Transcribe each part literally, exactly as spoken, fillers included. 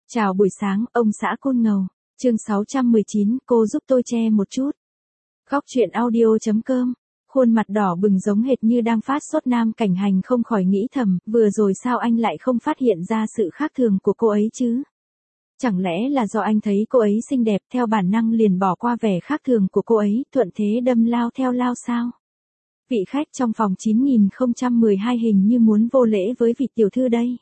Chào buổi sáng, ông xã Côn Ngầu. Chương sáu trăm mười chín, cô giúp tôi che một chút. Góc truyện audio.com. Khuôn mặt đỏ bừng giống hệt như đang phát sốt, Nam Cảnh Hành không khỏi nghĩ thầm, vừa rồi sao anh lại không phát hiện ra sự khác thường của cô ấy chứ? Chẳng lẽ là do anh thấy cô ấy xinh đẹp, theo bản năng liền bỏ qua vẻ khác thường của cô ấy, thuận thế đâm lao theo lao sao? Vị khách trong phòng chín nghìn không trăm mười hai hình như muốn vô lễ với vị tiểu thư đây.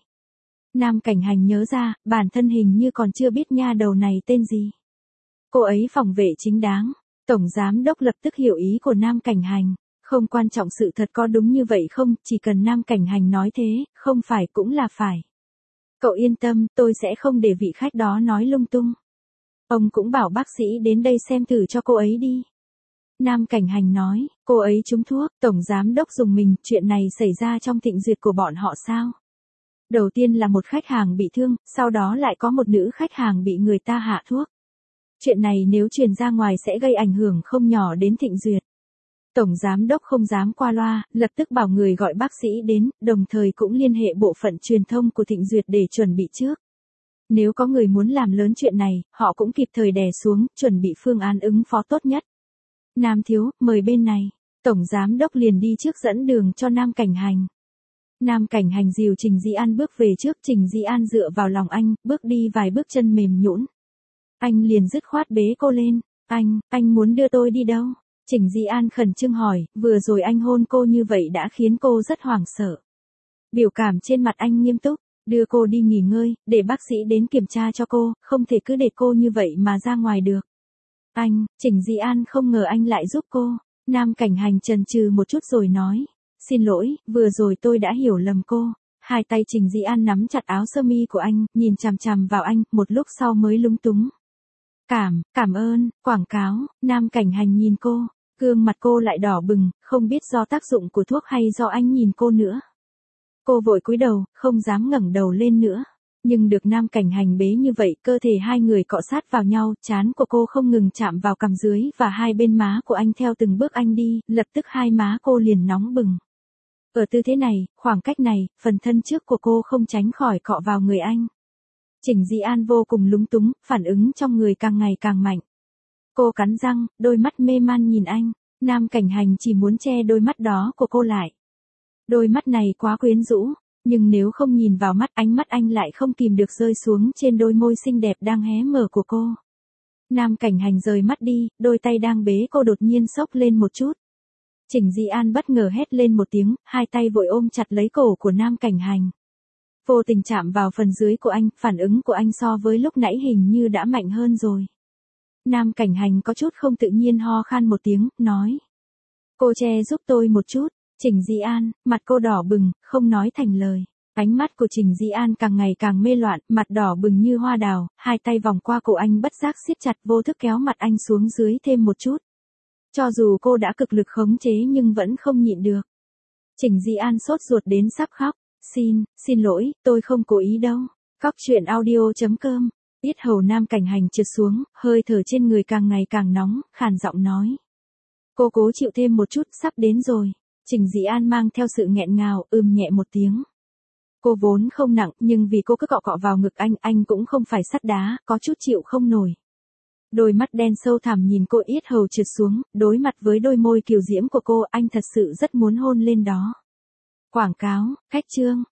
Nam Cảnh Hành nhớ ra, bản thân hình như còn chưa biết nha đầu này tên gì. Cô ấy phòng vệ chính đáng. Tổng giám đốc lập tức hiểu ý của Nam Cảnh Hành. Không quan trọng sự thật có đúng như vậy không, chỉ cần Nam Cảnh Hành nói thế, không phải cũng là phải. Cậu yên tâm, tôi sẽ không để vị khách đó nói lung tung. Ông cũng bảo bác sĩ đến đây xem thử cho cô ấy đi. Nam Cảnh Hành nói, cô ấy trúng thuốc, tổng giám đốc dùng mình, chuyện này xảy ra trong thịnh duyệt của bọn họ sao? Đầu tiên là một khách hàng bị thương, sau đó lại có một nữ khách hàng bị người ta hạ thuốc. Chuyện này nếu truyền ra ngoài sẽ gây ảnh hưởng không nhỏ đến thịnh duyệt. Tổng giám đốc không dám qua loa, lập tức bảo người gọi bác sĩ đến, đồng thời cũng liên hệ bộ phận truyền thông của thịnh duyệt để chuẩn bị trước. Nếu có người muốn làm lớn chuyện này, họ cũng kịp thời đè xuống, chuẩn bị phương án ứng phó tốt nhất. Nam thiếu, mời bên này. Tổng giám đốc liền đi trước dẫn đường cho Nam Cảnh Hành. Nam Cảnh Hành dìu Trình Dĩ An bước về trước, Trình Dĩ An dựa vào lòng anh, bước đi vài bước chân mềm nhũn. Anh liền dứt khoát bế cô lên. Anh, anh muốn đưa tôi đi đâu? Trình Dĩ An khẩn trương hỏi, vừa rồi anh hôn cô như vậy đã khiến cô rất hoảng sợ. Biểu cảm trên mặt anh nghiêm túc, đưa cô đi nghỉ ngơi, để bác sĩ đến kiểm tra cho cô, không thể cứ để cô như vậy mà ra ngoài được. Anh, Trình Dĩ An không ngờ anh lại giúp cô. Nam Cảnh Hành chần chừ một chút rồi nói. Xin lỗi, vừa rồi tôi đã hiểu lầm cô. Hai tay Trình Dĩ An nắm chặt áo sơ mi của anh, nhìn chằm chằm vào anh, một lúc sau mới lúng túng. Cảm, cảm ơn, quảng cáo. Nam Cảnh Hành nhìn cô, gương mặt cô lại đỏ bừng, không biết do tác dụng của thuốc hay do anh nhìn cô nữa. Cô vội cúi đầu, không dám ngẩng đầu lên nữa. Nhưng được Nam Cảnh Hành bế như vậy, cơ thể hai người cọ sát vào nhau, trán của cô không ngừng chạm vào cằm dưới và hai bên má của anh theo từng bước anh đi, lập tức hai má cô liền nóng bừng. Ở tư thế này, khoảng cách này, phần thân trước của cô không tránh khỏi cọ vào người anh. Trình Dĩ An vô cùng lúng túng, phản ứng trong người càng ngày càng mạnh. Cô cắn răng, đôi mắt mê man nhìn anh. Nam Cảnh Hành chỉ muốn che đôi mắt đó của cô lại. Đôi mắt này quá quyến rũ, nhưng nếu không nhìn vào mắt, ánh mắt anh lại không kìm được rơi xuống trên đôi môi xinh đẹp đang hé mở của cô. Nam Cảnh Hành rời mắt đi, đôi tay đang bế cô đột nhiên xốc lên một chút. Trình Dĩ An bất ngờ hét lên một tiếng, hai tay vội ôm chặt lấy cổ của Nam Cảnh Hành. Vô tình chạm vào phần dưới của anh, phản ứng của anh so với lúc nãy hình như đã mạnh hơn rồi. Nam Cảnh Hành có chút không tự nhiên ho khan một tiếng, nói. Cô che giúp tôi một chút. Trình Dĩ An, mặt cô đỏ bừng, không nói thành lời. Ánh mắt của Trình Dĩ An càng ngày càng mê loạn, mặt đỏ bừng như hoa đào, hai tay vòng qua cổ anh bất giác siết chặt, vô thức kéo mặt anh xuống dưới thêm một chút. Cho dù cô đã cực lực khống chế nhưng vẫn không nhịn được. Trình Dĩ An sốt ruột đến sắp khóc. Xin, xin lỗi, tôi không cố ý đâu. Góc truyện audio.com. Yết hầu Nam Cảnh Hành trượt xuống, hơi thở trên người càng ngày càng nóng, khàn giọng nói. Cô cố chịu thêm một chút, sắp đến rồi. Trình Dĩ An mang theo sự nghẹn ngào, ưm nhẹ một tiếng. Cô vốn không nặng, nhưng vì cô cứ cọ cọ vào ngực anh, anh cũng không phải sắt đá, có chút chịu không nổi. Đôi mắt đen sâu thẳm nhìn cô, yết hầu trượt xuống, đối mặt với đôi môi kiều diễm của cô, anh thật sự rất muốn hôn lên đó. Quảng cáo, khách trương.